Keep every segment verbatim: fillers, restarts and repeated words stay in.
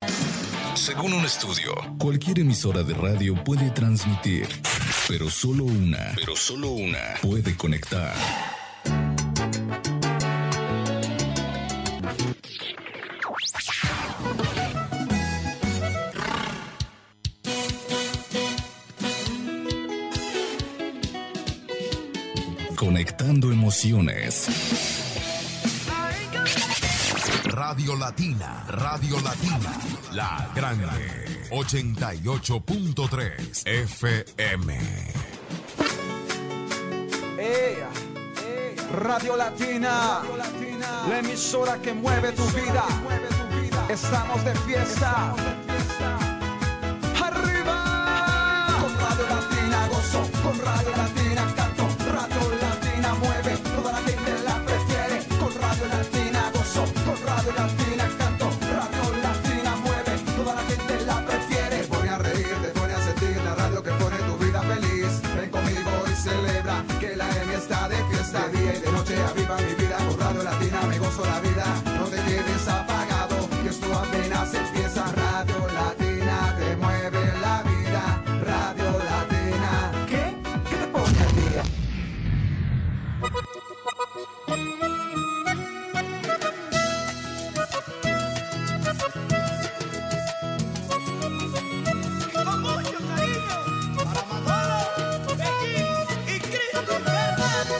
Según un estudio, cualquier emisora de radio puede transmitir, pero solo una, pero solo una puede conectar. Conectando emociones. Radio Latina, Radio Latina, la grande, ochenta y ocho punto tres F M. Ella, Radio Latina, la emisora que mueve tu vida. Estamos de fiesta. Arriba. Con Radio Latina gozo, con Radio Latina canto. Radio Latina mueve, toda la gente la prefiere. Con Radio Latina gozo, con Radio Latina canto. Radio Latina mueve, toda la gente la prefiere. Te pone a reír, te pone a sentir la radio que pone tu vida feliz. Ven conmigo y celebra que la E M I está de fiesta. De día y de noche aviva mi vida. Con Radio Latina me gozo la vida. No te quedes apagado, que esto apenas empieza. Radio Latina te mueve la vida. Radio Latina, ¿qué? ¿Qué te pone al día? Con mucho cariño para Manolo, Becky y Cristo Fernández.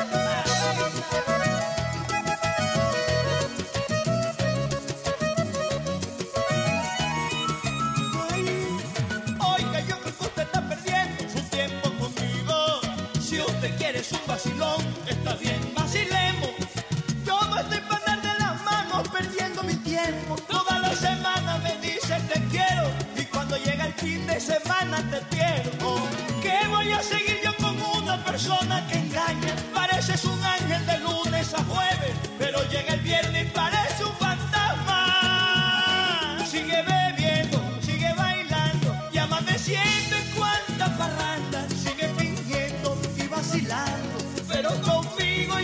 Oiga, yo creo que usted está perdiendo su tiempo conmigo. Si usted quiere su vacilón, está bien, vacilemos. Yo no estoy para andar de las manos perdiendo mi tiempo. Toda la semana me dice te quiero y cuando llega el fin de semana te pierdo. ¿Qué voy a seguir yo con una persona que engaña? Pareces un ángel de lunes a jueves, pero llega el viernes y parece un fantasma. Sigue bebiendo, sigue bailando y amaneciendo en cuanta parranda. Sigue fingiendo y vacilando, pero conmigo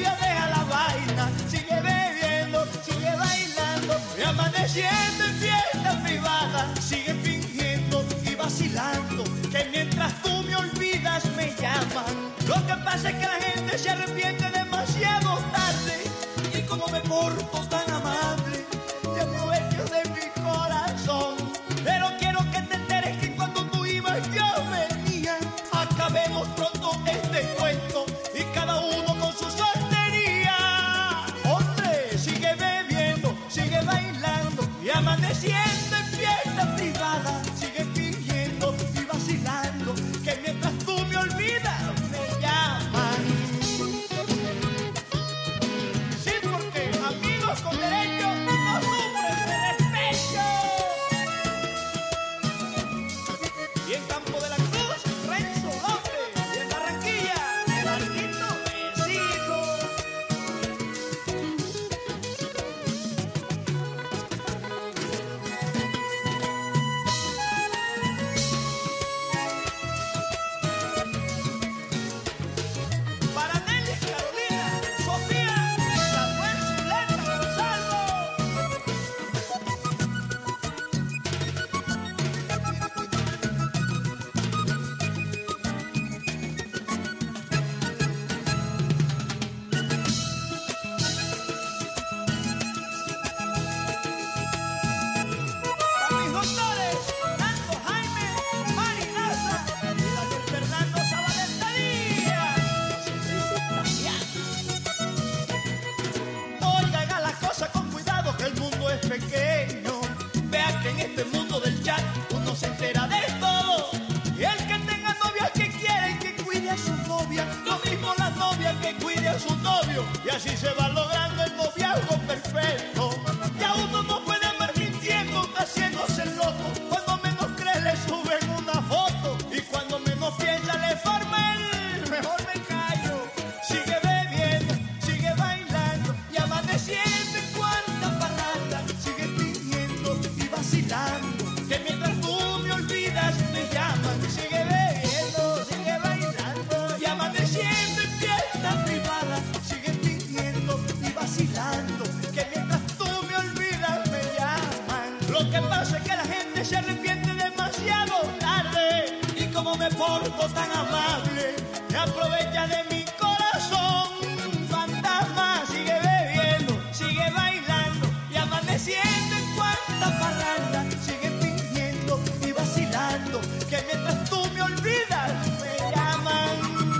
sé que la gente se arrepiente demasiado tarde. Y como me porto tan amable, se aprovecha de mi corazón. Fantasma sigue bebiendo, sigue bailando y amaneciendo en cuanta parranda. Sigue fingiendo y vacilando que mientras tú me olvidas me llaman.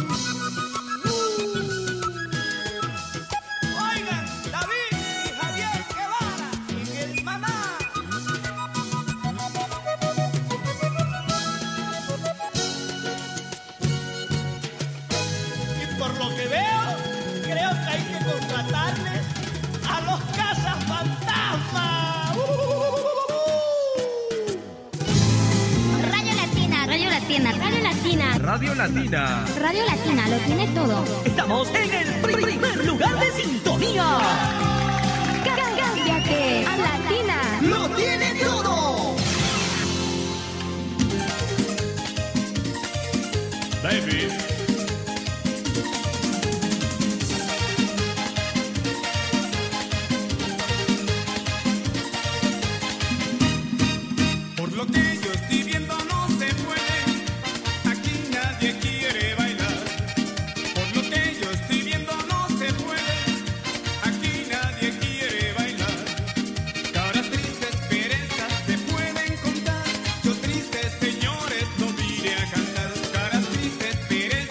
Oigan, David y Javier Guevara y el Maná. Y por lo que veo, creo que hay que contratarles a los cazafantasmas. Radio Latina, Radio Latina, Radio Latina. Radio Latina. Radio Latina lo tiene todo. Estamos en el primer lugar de sintonía. Cámbiate a Latina. Lo tiene todo. David. Por lo que yo estoy viendo no se puede, aquí nadie quiere bailar. Por lo que yo estoy viendo no se puede, aquí nadie quiere bailar. Caras tristes, perezas se pueden contar, yo triste señores no vine a cantar. Caras tristes, perezas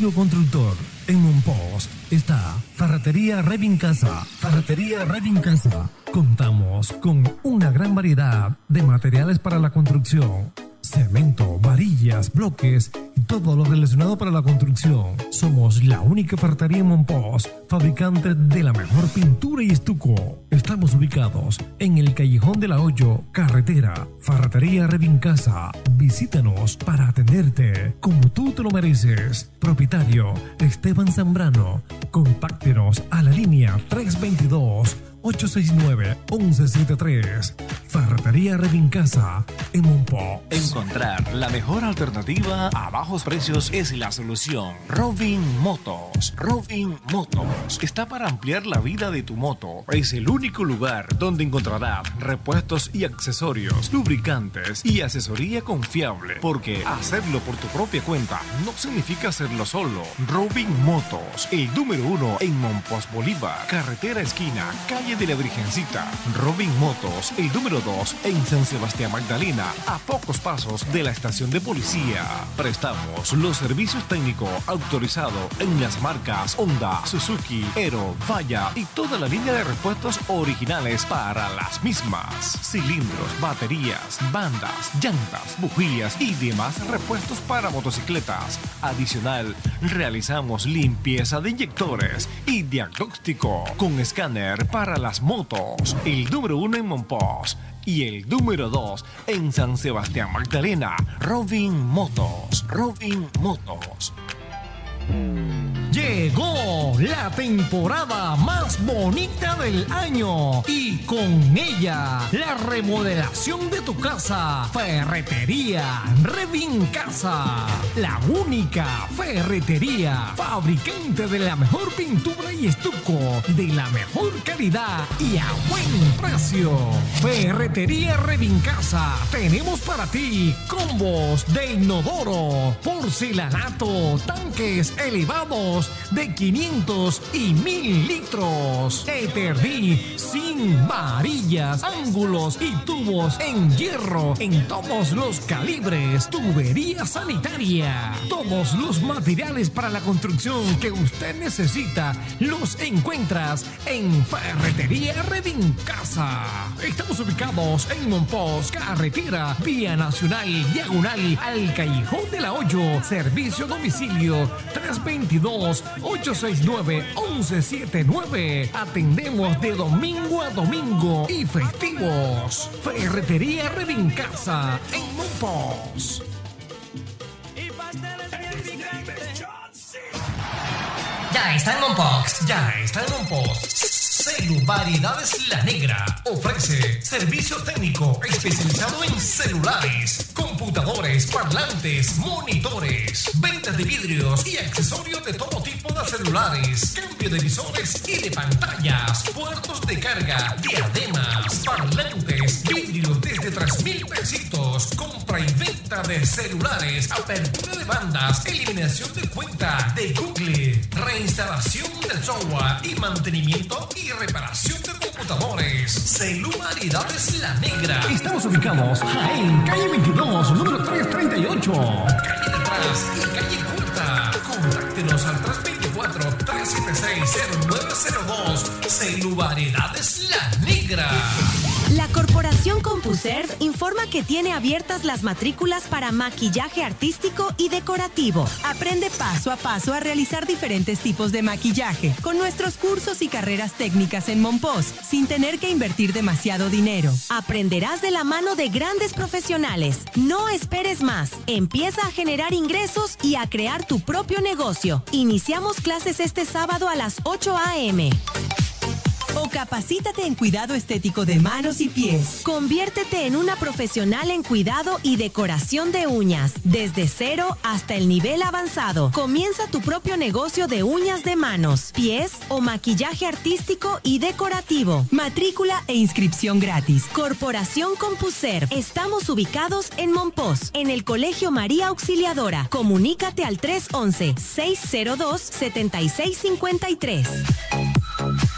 amigo constructor. En Monpós está Ferretería Revincasa. Ferretería Revincasa. Contamos con una gran variedad de materiales para la construcción. Cemento, varillas, bloques y todo lo relacionado para la construcción. Somos la única ferretería en Monpós, fabricante de la mejor pintura y estuco. Estamos ubicados en el Callejón de la Hoyo, carretera, Ferretería Revincasa. Visítanos para atenderte como tú te lo mereces. Propietario Esteban Zambrano. Contáctenos a la línea tres dos dos, ocho seis nueve, once setenta y tres. Ferretería Revincasa en Monpós. Encontrar la mejor alternativa a bajos precios es la solución. Robin Motos. Robin Motos está para ampliar la vida de tu moto. Es el único lugar donde encontrarás repuestos y accesorios, lubricantes y asesoría confiable. Porque hacerlo por tu propia cuenta no significa hacerlo solo. Robin Motos, el número uno en Monpós Bolívar, carretera esquina, calle de la Virgencita. Robin Motos, el número dos en San Sebastián Magdalena, a pocos pasos de la estación de policía. Prestamos los servicios técnicos autorizados en las marcas Honda, Suzuki, Aero, Falla y toda la línea de repuestos originales para las mismas. Cilindros, baterías, bandas, llantas, bujías y demás repuestos para motocicletas. Adicional, realizamos limpieza de inyectores y diagnóstico con escáner para las motos. El número uno en Monpós y el número dos en San Sebastián Magdalena. Robin Motos. Robin Motos. Llegó la temporada más bonita del año y con ella la remodelación de tu casa. Ferretería Revincasa, la única ferretería fabricante de la mejor pintura y estuco de la mejor calidad y a buen precio. Ferretería Revincasa, tenemos para ti combos de inodoro, porcelanato, tanques elevados de quinientos y mil litros. Eterdí sin varillas, ángulos y tubos en hierro en todos los calibres. Tubería sanitaria. Todos los materiales para la construcción que usted necesita los encuentras en Ferretería Revincasa. Estamos ubicados en Monpós, carretera, vía nacional, diagonal al Callejón de la Hoyo. Servicio a domicilio tres dos dos, ocho seis nueve, once setenta y nueve. Atendemos de domingo a domingo y festivos. Ferretería Revincasa en Monpós. Ya está en Monpós, ya está en Monpós. Celu Variedades La Negra ofrece servicio técnico especializado en celulares, computadores, parlantes, monitores, ventas de vidrios y accesorios de todo tipo de celulares, cambio de visores y de pantallas, puertos de carga, diademas, parlantes, vidrios desde tres mil pesitos, compra y venta de celulares, apertura de bandas, eliminación de cuenta de Google, reinstalación del software y mantenimiento y reparación de computadores. Celu Variedades La Negra. Estamos ubicados en calle veintidós, número trescientos treinta y ocho. Calle detrás y calle Cuarta. Contáctenos al tres dos cuatro, tres siete seis, cero nueve cero dos. Celu Variedades La Negra. La Corporación CompuServe informa que tiene abiertas las matrículas para maquillaje artístico y decorativo. Aprende paso a paso a realizar diferentes tipos de maquillaje con nuestros cursos y carreras técnicas en Monpós, sin tener que invertir demasiado dinero. Aprenderás de la mano de grandes profesionales. No esperes más. Empieza a generar ingresos y a crear tu propio negocio. Iniciamos clases este sábado a las ocho a eme O capacítate en cuidado estético de manos y pies. Conviértete en una profesional en cuidado y decoración de uñas, desde cero hasta el nivel avanzado. Comienza tu propio negocio de uñas de manos, pies o maquillaje artístico y decorativo. Matrícula e inscripción gratis. Corporación CompuServe. Estamos ubicados en Monpós, en el Colegio María Auxiliadora. Comunícate al tres once, seis cero dos, siete seis cinco tres.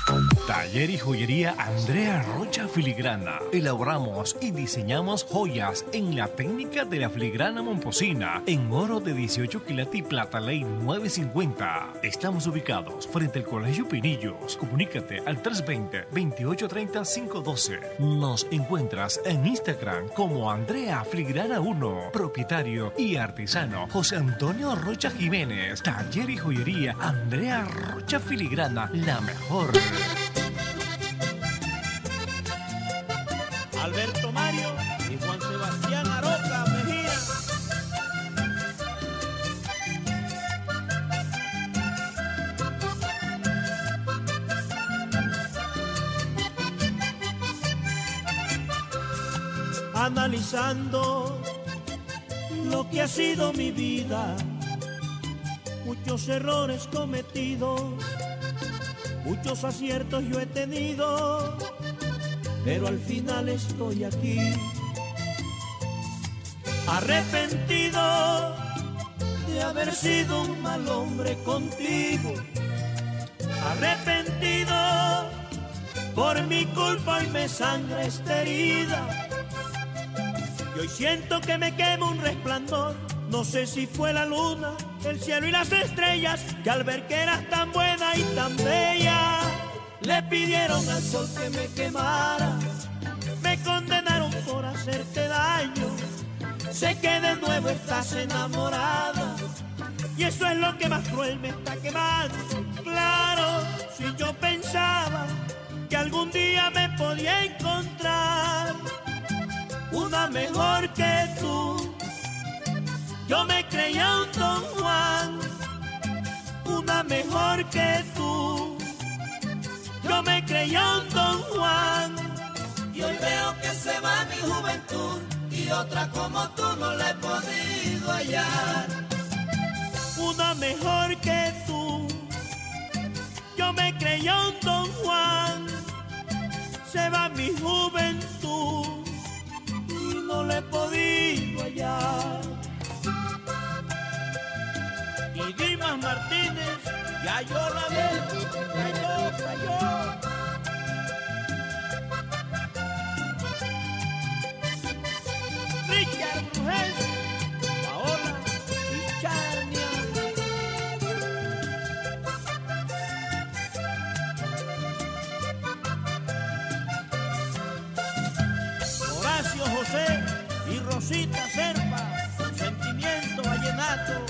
Taller y joyería Andrea Rocha Filigrana. Elaboramos y diseñamos joyas en la técnica de la filigrana momposina, en oro de dieciocho quilates y plata ley nueve cincuenta. Estamos ubicados frente al Colegio Pinillos. Comunícate al tres veinte, veintiocho treinta, quinientos doce. Nos encuentras en Instagram como Andrea Filigrana uno. Propietario y artesano José Antonio Rocha Jiménez. Taller y joyería Andrea Rocha Filigrana, la mejor. Alberto Mario y Juan Sebastián Aroca Mejía. Analizando lo que ha sido mi vida, muchos errores cometidos, muchos aciertos yo he tenido, pero al final estoy aquí, arrepentido de haber sido un mal hombre contigo, arrepentido, por mi culpa hoy me sangra esta herida, y hoy siento que me quema un resplandor, no sé si fue la luna, el cielo y las estrellas, que al ver que eras tan buena y tan bella, le pidieron al sol que me quemara, me condenaron por hacerte daño, sé que de nuevo estás enamorada, y eso es lo que más cruel me está quemando. Claro, si yo pensaba que algún día me podía encontrar una mejor que tú, yo me creía un Don Juan, una mejor que tú, yo me creía un Don Juan, y hoy veo que se va mi juventud, y otra como tú no la he podido hallar, una mejor que tú, yo me creía un Don Juan, se va mi juventud, y no la he podido hallar. Y Dimas Martínez, ya yo la vi, cayó, cayó. Richard Brujel, Paola y Charnia. Horacio José y Rosita Serpa, Sentimiento Vallenato.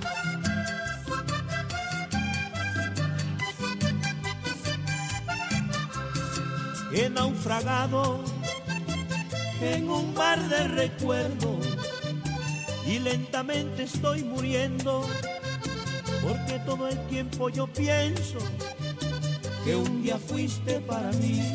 He naufragado en un mar de recuerdos y lentamente estoy muriendo, porque todo el tiempo yo pienso que un día fuiste para mí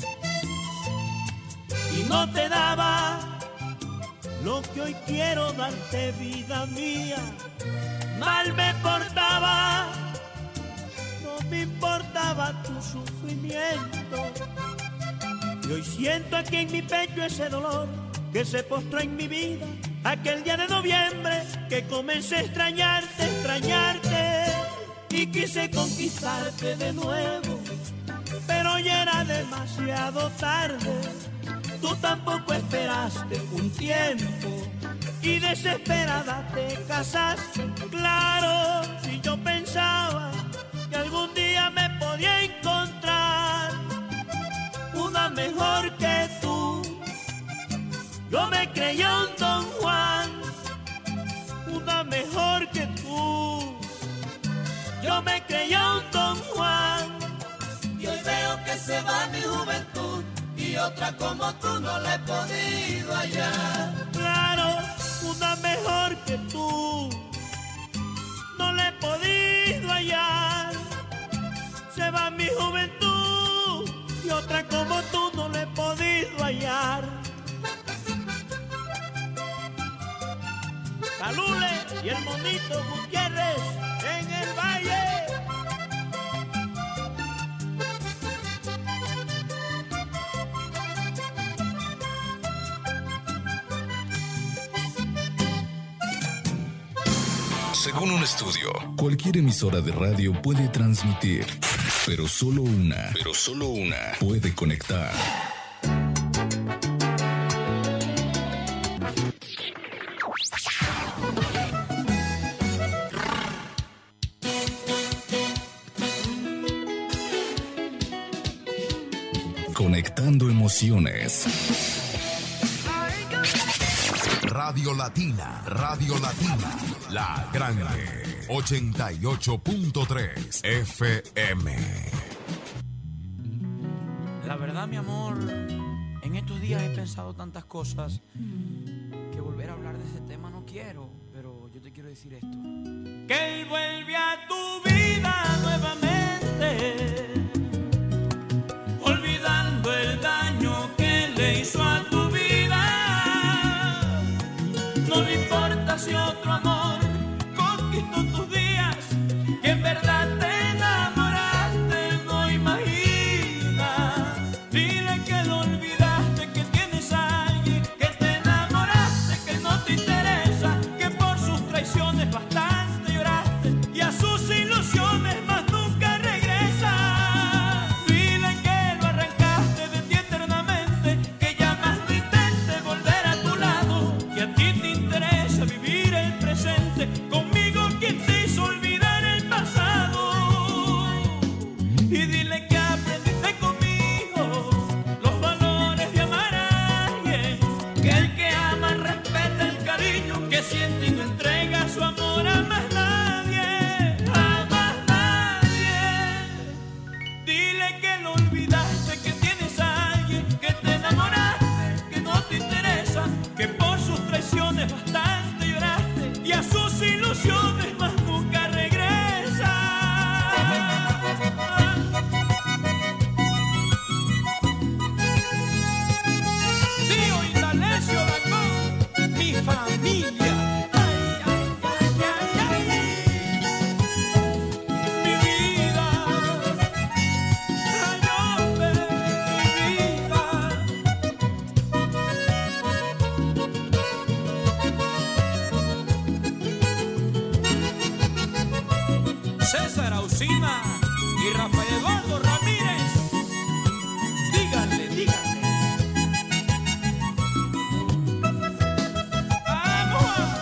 y no te daba lo que hoy quiero darte, vida mía. Mal me portaba, no me importaba tu sufrimiento, y hoy siento aquí en mi pecho ese dolor que se postró en mi vida aquel día de noviembre que comencé a extrañarte, extrañarte, y quise conquistarte de nuevo, pero ya era demasiado tarde. Tú tampoco esperaste un tiempo y desesperada te casaste. Claro, si yo pensaba que algún día me podía encontrar una mejor que tú, yo me creía un Don Juan, una mejor que tú, yo me creía un Don Juan, y hoy veo que se va mi juventud, y otra como tú no la he podido hallar. Claro, una mejor que tú, no la he podido hallar, se va mi juventud, y otra como tú no la he podido hallar. Calule y el Monito Gutiérrez en el valle. Según un estudio, cualquier emisora de radio puede transmitir, pero solo una, pero solo una puede conectar. Conectando emociones. Radio Latina, Radio Latina, la grande, ochenta y ocho punto tres F M. La verdad, mi amor, en estos días he pensado tantas cosas que volver a hablar de ese tema no quiero, pero yo te quiero decir esto. Que él vuelve a tu vida nuevamente, olvidando el daño que le hizo a tu vida. No le importa si otro amor conquistó tus días, que en verdad te enamoraste, no imagina. Dile que lo olvidaste, que tienes a alguien, que te enamoraste, que no te interesa, que por sus traiciones bastante lloraste y a sus ilusiones más nunca regresa. Dile que lo arrancaste de ti eternamente, que ya más no intentes volver a tu lado, que a ti te interesa vivir el presente, conmigo quien te hizo olvidar el pasado. Y dile que aprendiste conmigo los valores de amar a alguien, que el que ama respeta el cariño que siente y no entrega su amor a más nadie, a más nadie. Dile que lo olvidaste, que tienes a alguien, que te enamoraste, que no te interesa, que por sus traiciones bastante lloraste y a sus ilusiones más nunca regresa. Tío Indalecio Dacón, mi familia. Ay, ay, ay, ay, ay. Mi vida, ay, hombre, mi vida. César Ausina y Rafael Eduardo Ramírez. Díganle, díganle. ¡Vamos!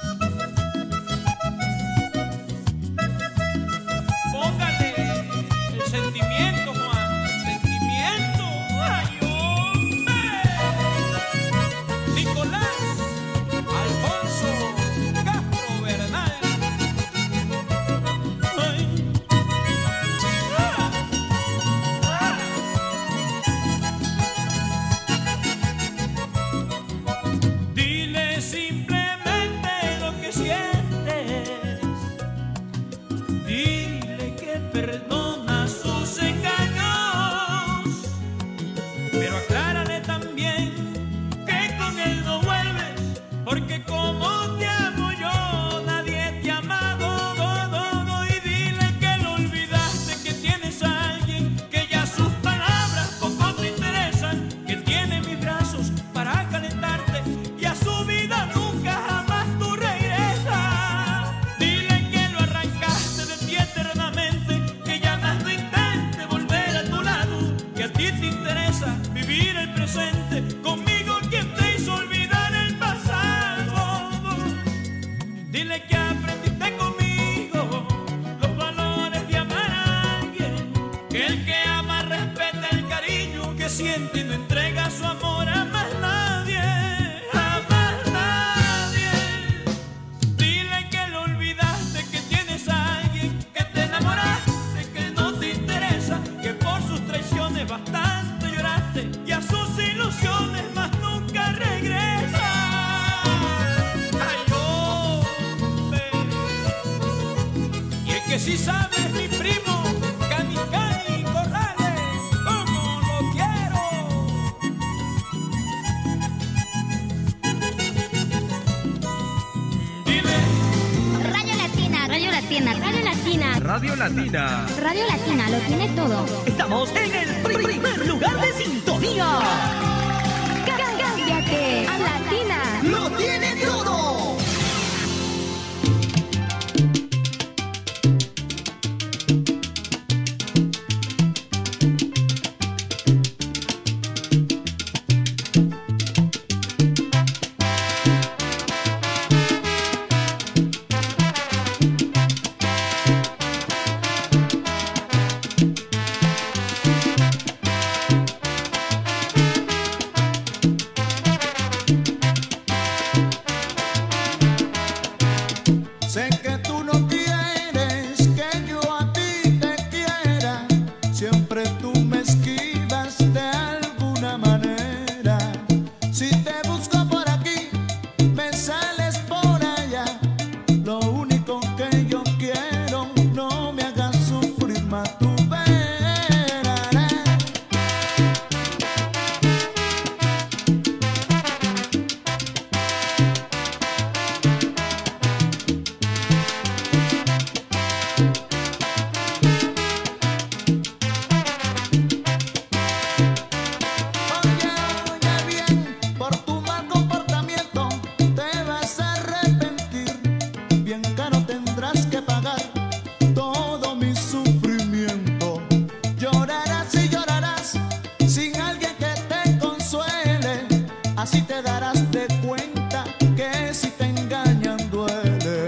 Póngale el sentimiento, Juan. Sentimiento. ¡Ay, hombre! Nicolás Alfonso Castro Bernal. Ay. Ah. Ah. Dile simplemente lo que sientes. Dile que perdona sus engaños, pero aclárale también que con él no vuelves, porque como te amo yo, nadie te ha amado. No, no, no. Y dile que lo olvidaste, que tienes a alguien, que ya sus palabras poco te interesan, que tiene mis brazos para calentarte y a su vida nunca jamás tú regresas. Dile que lo arrancaste de ti eternamente, que ya más no intentes volver a tu lado, que a ti te interesa vivir el presente, conmigo quien te hizo olvidar el pasado. Dile que aprendiste conmigo los valores de amar a alguien, que el que ama respeta el cariño que siente y no entrega su amor a más nadie, a más nadie. Dile que lo olvidaste, que tienes a alguien, que te enamoraste, que no te interesa, que por sus traiciones bastante lloraste y a sus ilusiones más nunca regresa. Ay, hombre. Y es que si sabes, mi primo, Cani Cani Corrales, como lo quiero. Dile. Radio Latina, Radio Latina, Radio Latina. Radio Latina. Radio Latina lo tiene todo. Estamos en el pri- primer lugar de sintonía. Cámbiate a Latina. Lo tiene todo. darás de cuenta que si te engañan duele.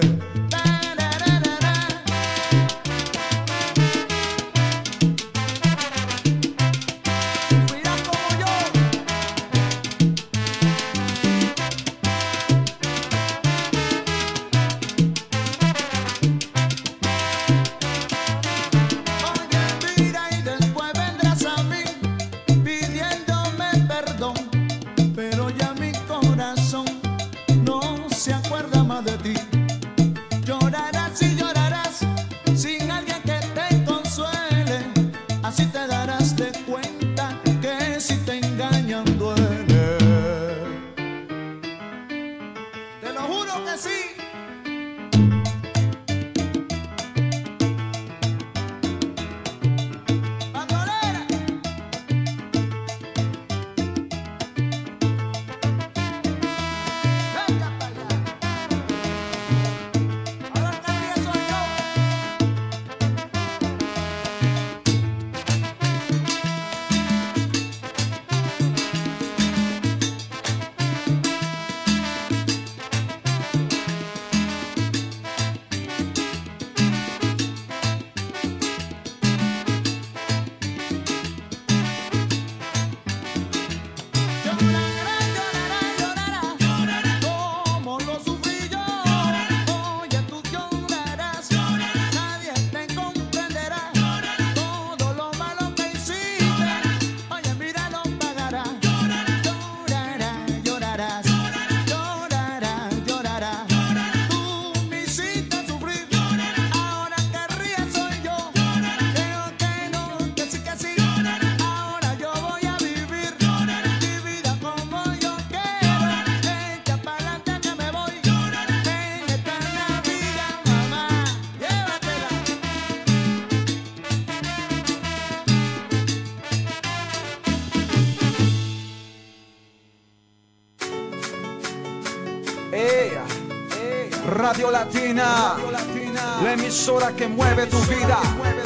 Radio Latina, la emisora que mueve tu vida.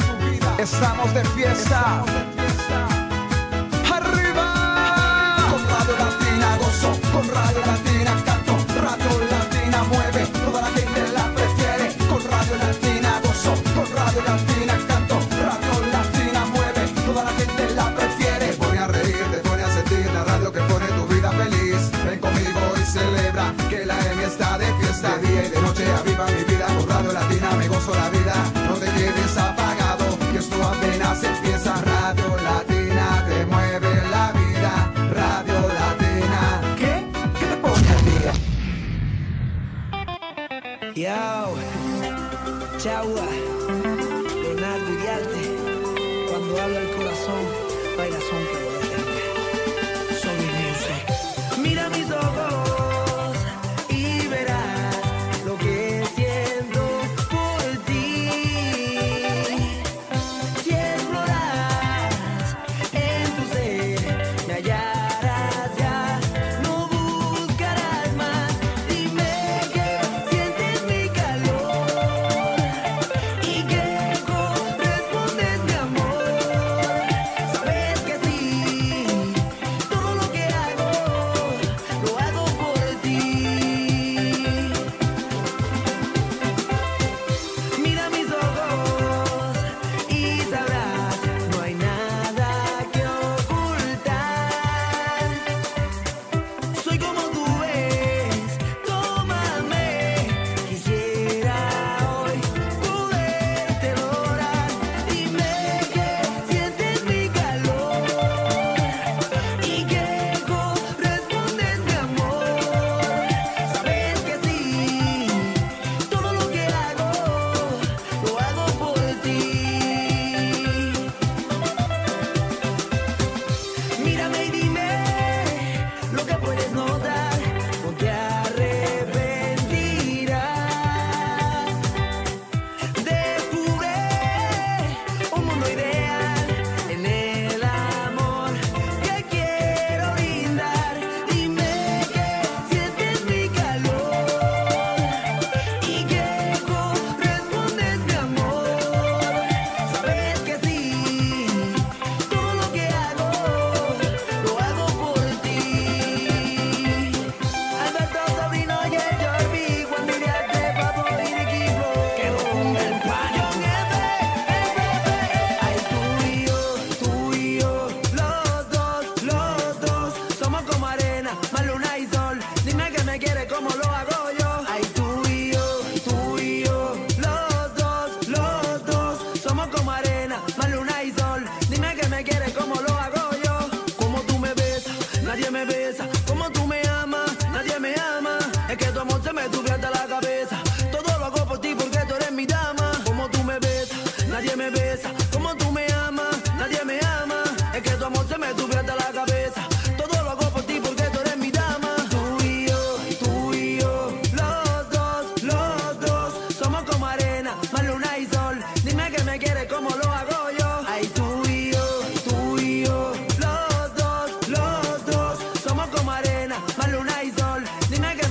Estamos de fiesta. Arriba. Con Radio Latina gozo, con Radio Latina canto. Radio Latina mueve, toda la gente la prefiere. Con Radio Latina gozo, con Radio Latina canto. Radio Latina mueve, toda la gente la prefiere. Te pone a reír, te pone a sentir la radio que pone tu vida feliz. Ven conmigo y celebra que la E M I está de fiesta. De día y de noche aviva mi vida. Con Radio Latina me gozo la vida. No te quedes apagado, que esto apenas empieza. Radio Latina te mueve la vida. Radio Latina, ¿qué? ¿Qué te pone al día? Yo, Chagua, Leonardo Iriarte. Cuando habla el corazón, no hay razón que lo detenga. Soy music. Mira mis ojos y verás lo que siento por ti. Si exploras en tu ser, me hallarás ya. No buscarás más. Dime que sientes mi calor y que correspondes mi amor. Sabes que sí.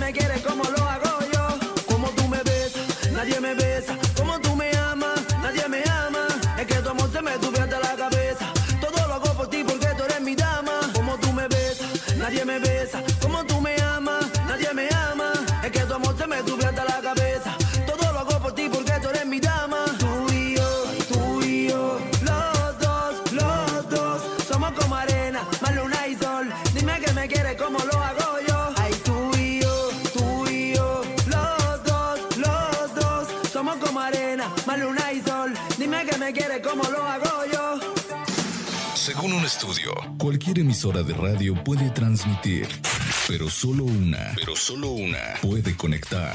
me quiere como lo hago yo. Como tú me besas, nadie me besa. Como tú me amas, nadie me ama. Es que tu amor se me sube hasta la cabeza. Todo lo hago por ti porque tú eres mi dama. Como tú me besas, nadie me besa. Como tú me amas, nadie me ama. Es que tu amor se me sube hasta la cabeza. Todo lo hago por ti porque tú eres mi dama. Tú y yo, tú y yo, los dos, los dos. Somos como arena, más luna y sol. Dime que me quieres como lo hago yo. Ay, tú y yo, tú y yo, los dos, los dos. Somos como arena, más luna y sol. Dime que me quieres como lo hago yo. Según un estudio, cualquier emisora de radio puede transmitir, pero solo una, pero solo una puede conectar.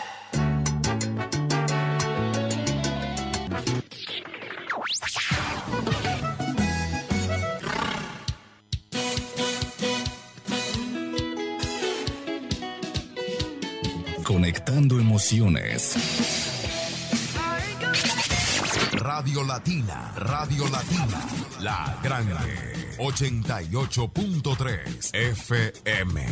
Conectando emociones. Radio Latina, Radio Latina, la grande, ochenta y ocho punto tres F M.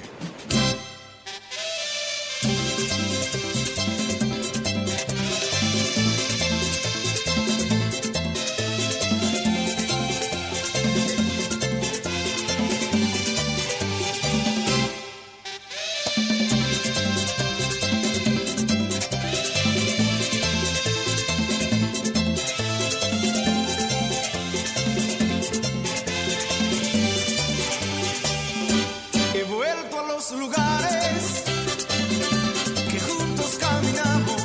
He vuelto a los lugares que juntos caminamos,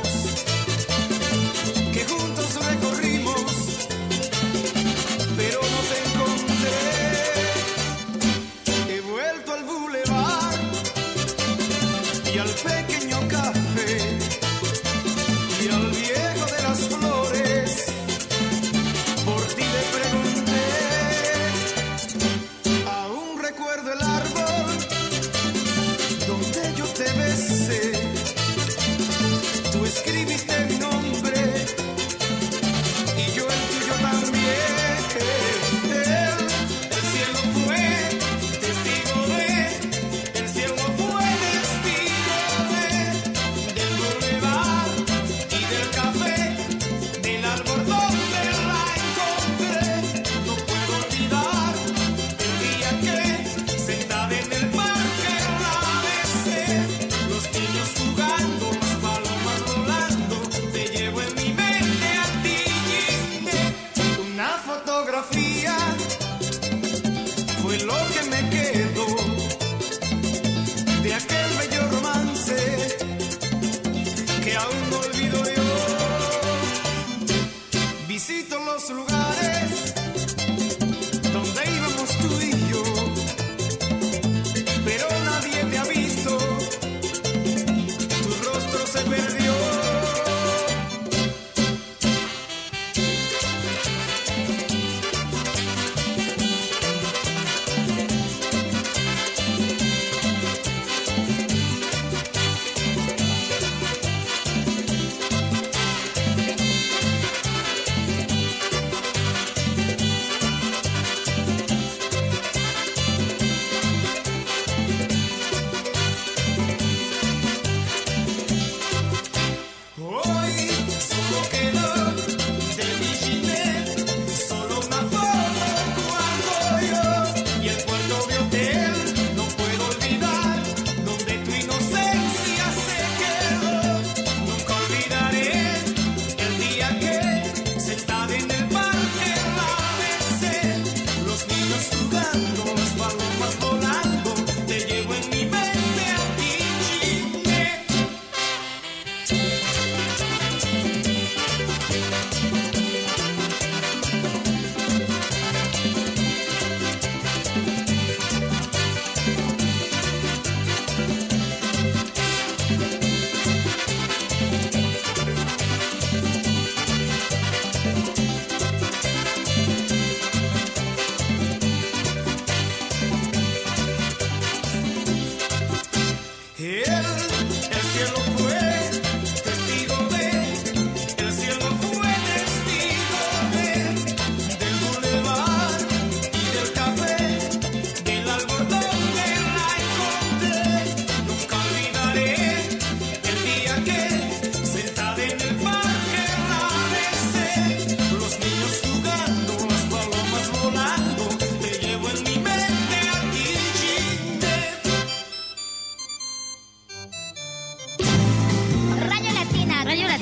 que juntos recorrimos, pero no te encontré. He vuelto al bulevar y al pequeño café y al viejo de las flores. Por ti le pregunté, aún recuerdo el árbol donde yo te besé. Tú escribiste mi nombre y yo el tuyo también. El, el cielo fue testigo de, el cielo fue testigo de, del bulevar y del café, del árbol donde la encontré. No puedo olvidar el día que sentada en el parque la besé. Los niños jugando, las palomas volando, te llevo en mi mente a ti. Una fotografía fue lo que me quedó de aquel bello romance que aún no olvido yo. Visito los lugares donde íbamos tú y yo, pero nadie te ha visto, tu rostro se perdió.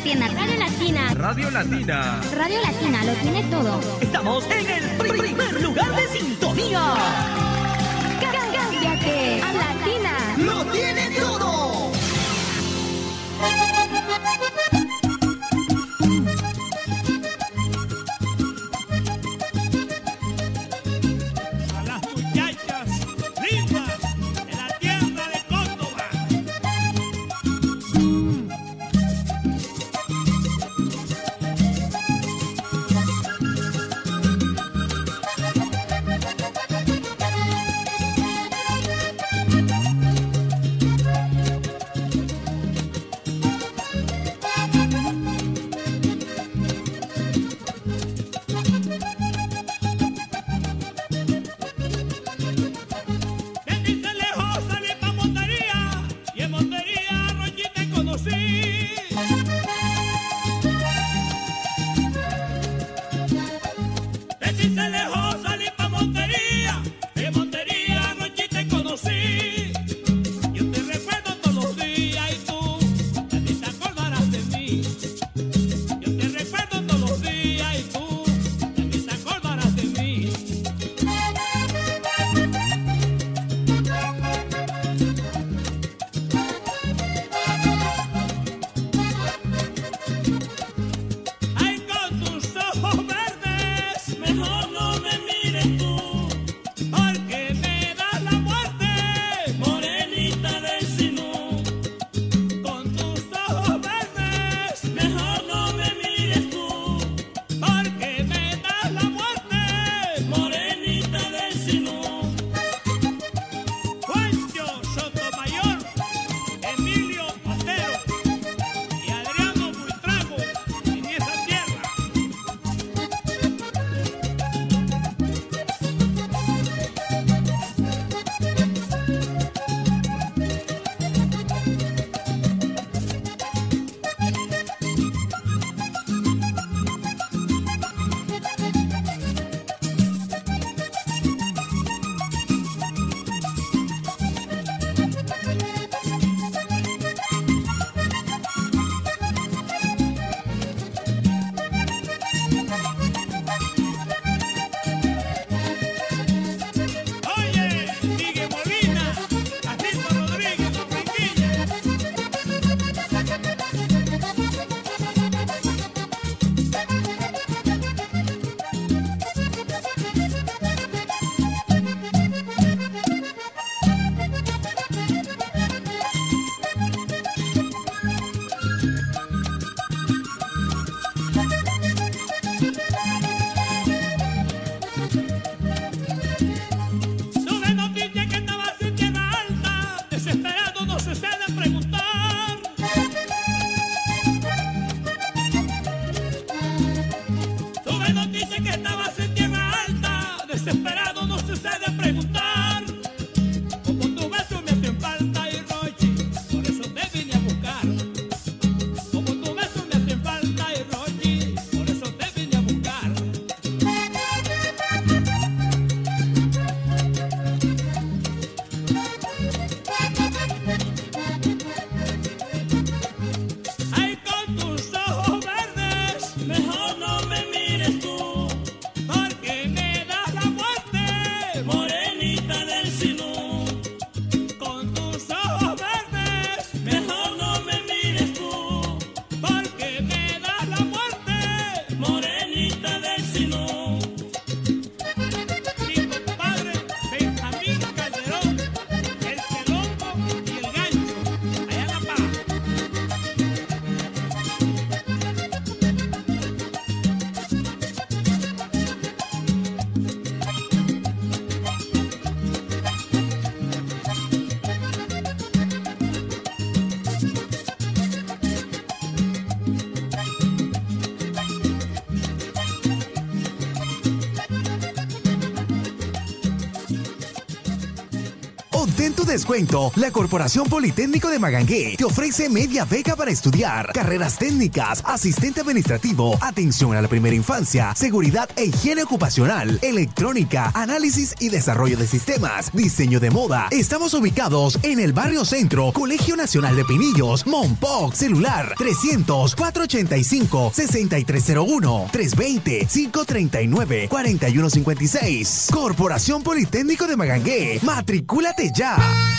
Latina. Radio Latina. Radio Latina. Radio Latina lo tiene todo. Estamos en el pri- primer lugar de sintonía. Cámbiate a Latina. Lo tiene todo. A las muchachas lindas de la tierra de Córdoba. Obtén tu descuento. La Corporación Politécnico de Magangué te ofrece media beca para estudiar, carreras técnicas, asistente administrativo, atención a la primera infancia, seguridad e higiene ocupacional, electrónica, análisis y desarrollo de sistemas, diseño de moda. Estamos ubicados en el barrio Centro, Colegio Nacional de Pinillos, Mompoc. Celular trescientos, cuatrocientos ochenta y cinco, sesenta y tres cero uno, trescientos veinte, cinco treinta y nueve, cuarenta y uno cincuenta y seis. Corporación Politécnico de Magangué. ¡Matricúlate ya!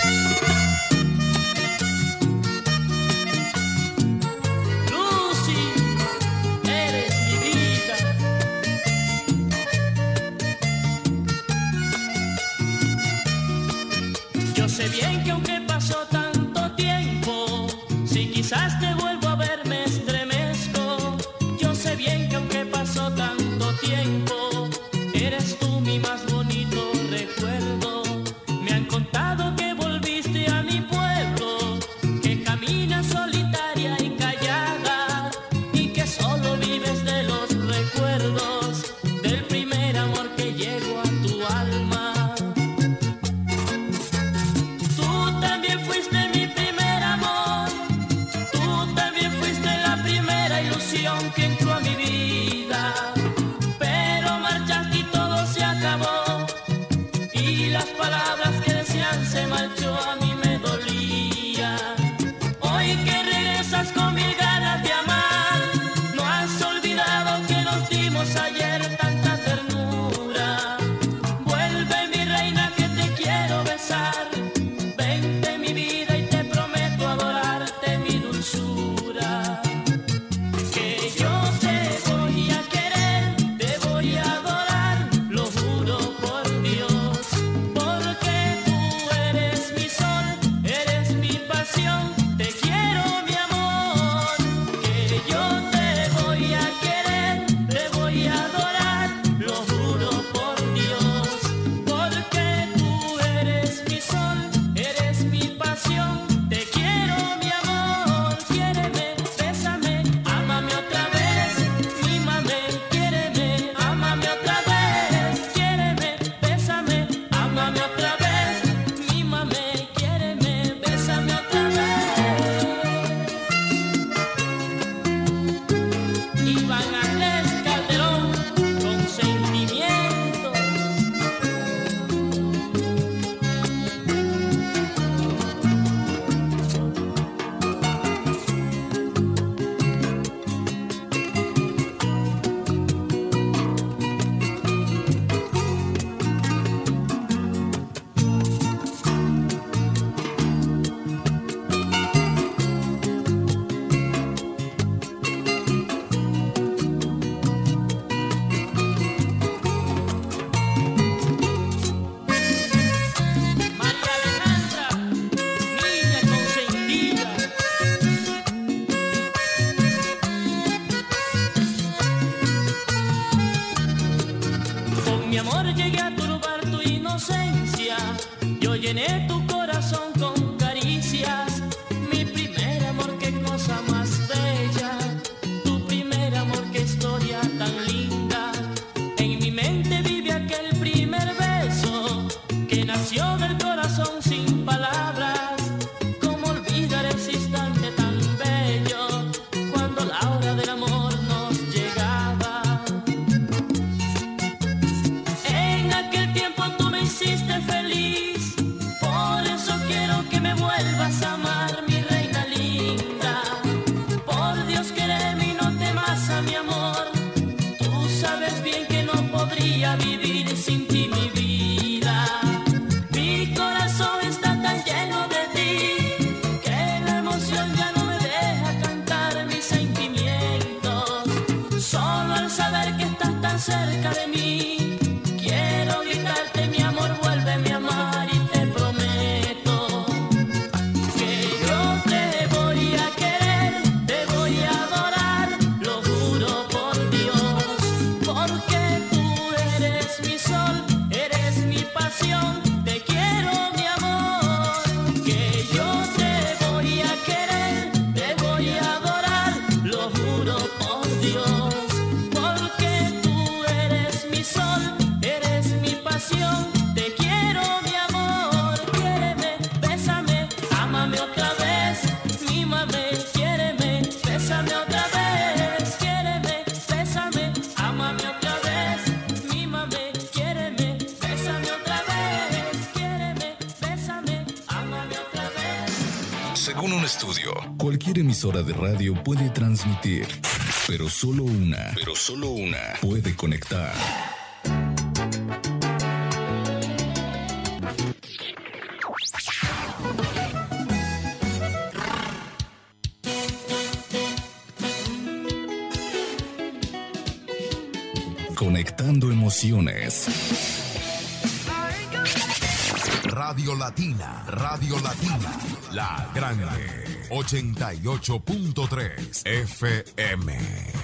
Lucy, eres mi vida. Yo sé bien que aunque pasó tanto tiempo, si quizás te vuelvo a ver me estremezco. Yo sé bien que aunque pasó tanto tiempo, eres tú mi más bonito recuerdo. Me han contado que volviste Según un estudio, cualquier emisora de radio puede transmitir, pero solo una, pero solo una puede conectar. Conectando emociones. Radio Latina, Radio Latina, la grande, ochenta y ocho punto tres F M.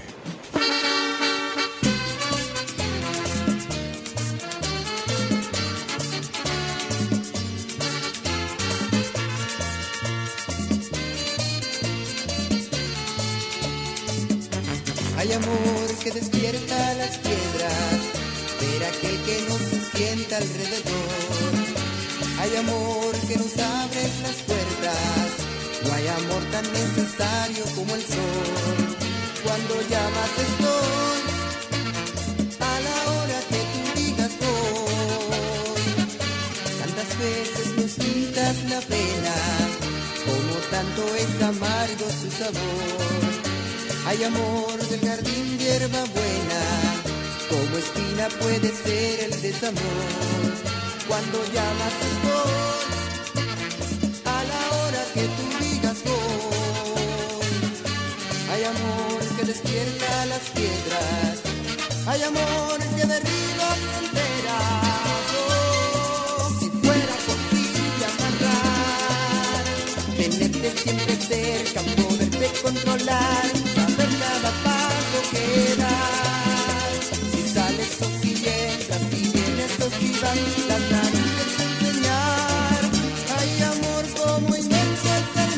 Hay amor que despierta las piedras, ver aquel que no se sienta alrededor. Hay amor que nos abre las puertas, no hay amor tan necesario como el sol. Cuando llamas estoy, a la hora que tú digas voy. Tantas veces nos quitas la pena, como tanto es amargo su sabor. Hay amor del jardín de hierba buena, como espina puede ser el desamor. Cuando llamas estoy, a la hora que tú digas voy. Hay amor que despierta las piedras, hay amor que derriba fronteras. Oh, si fuera posible amarrar, tenerte siempre cerca, poderte controlar, saber cada paso que das. Si sales o si entras, si vienes o si vas, las narices enseñar. Hay amor como inmenso es el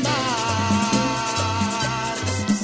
mar.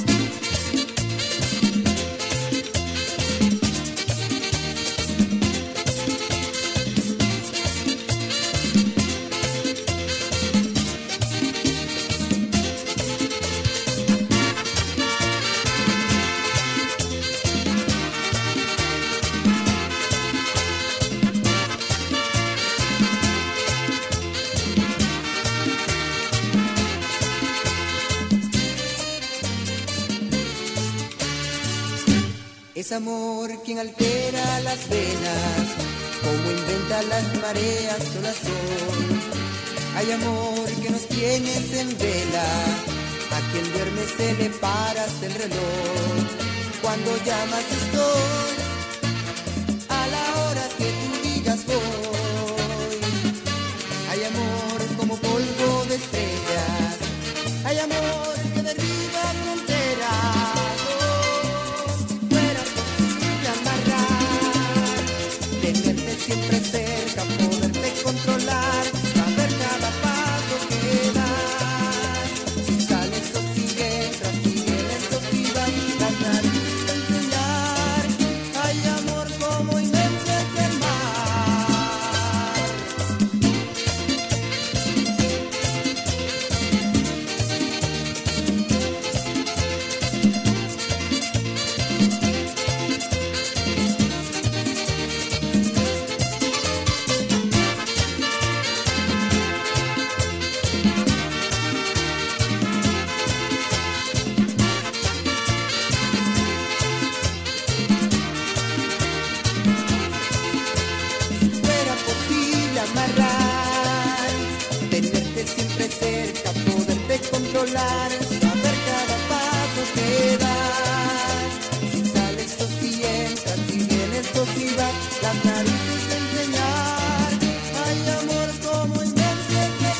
Es amor quien altera las venas, como inventa las mareas o la sol. Hay amor que nos tienes en vela, a quien duerme se le para hasta el reloj. Cuando llamas estoy, a la hora que tú digas voy. Hay amor como polvo de estrellas, hay amor que derriba fronteras. Siempre cerca, poderte controlar, saber cada paso que das. Si sales o si entras, si vienes o si vas, las narices enseñar. Hay amor como inmenso es el mar. Controlar, saber cada paso que das. Si sales o si entras, si vienes o si vas, las narices enseñar. Hay amor como inmenso es el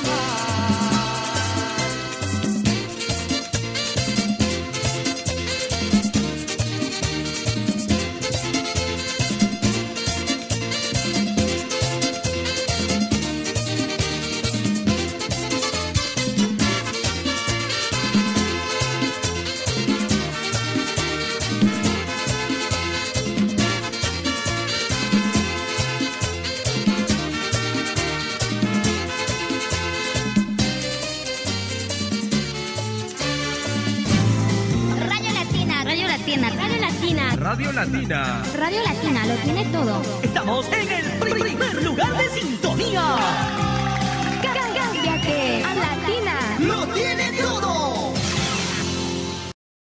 Radio Latina. Radio Latina lo tiene todo. Estamos en el primer lugar de sintonía. Cámbiate a Latina. Lo tiene todo.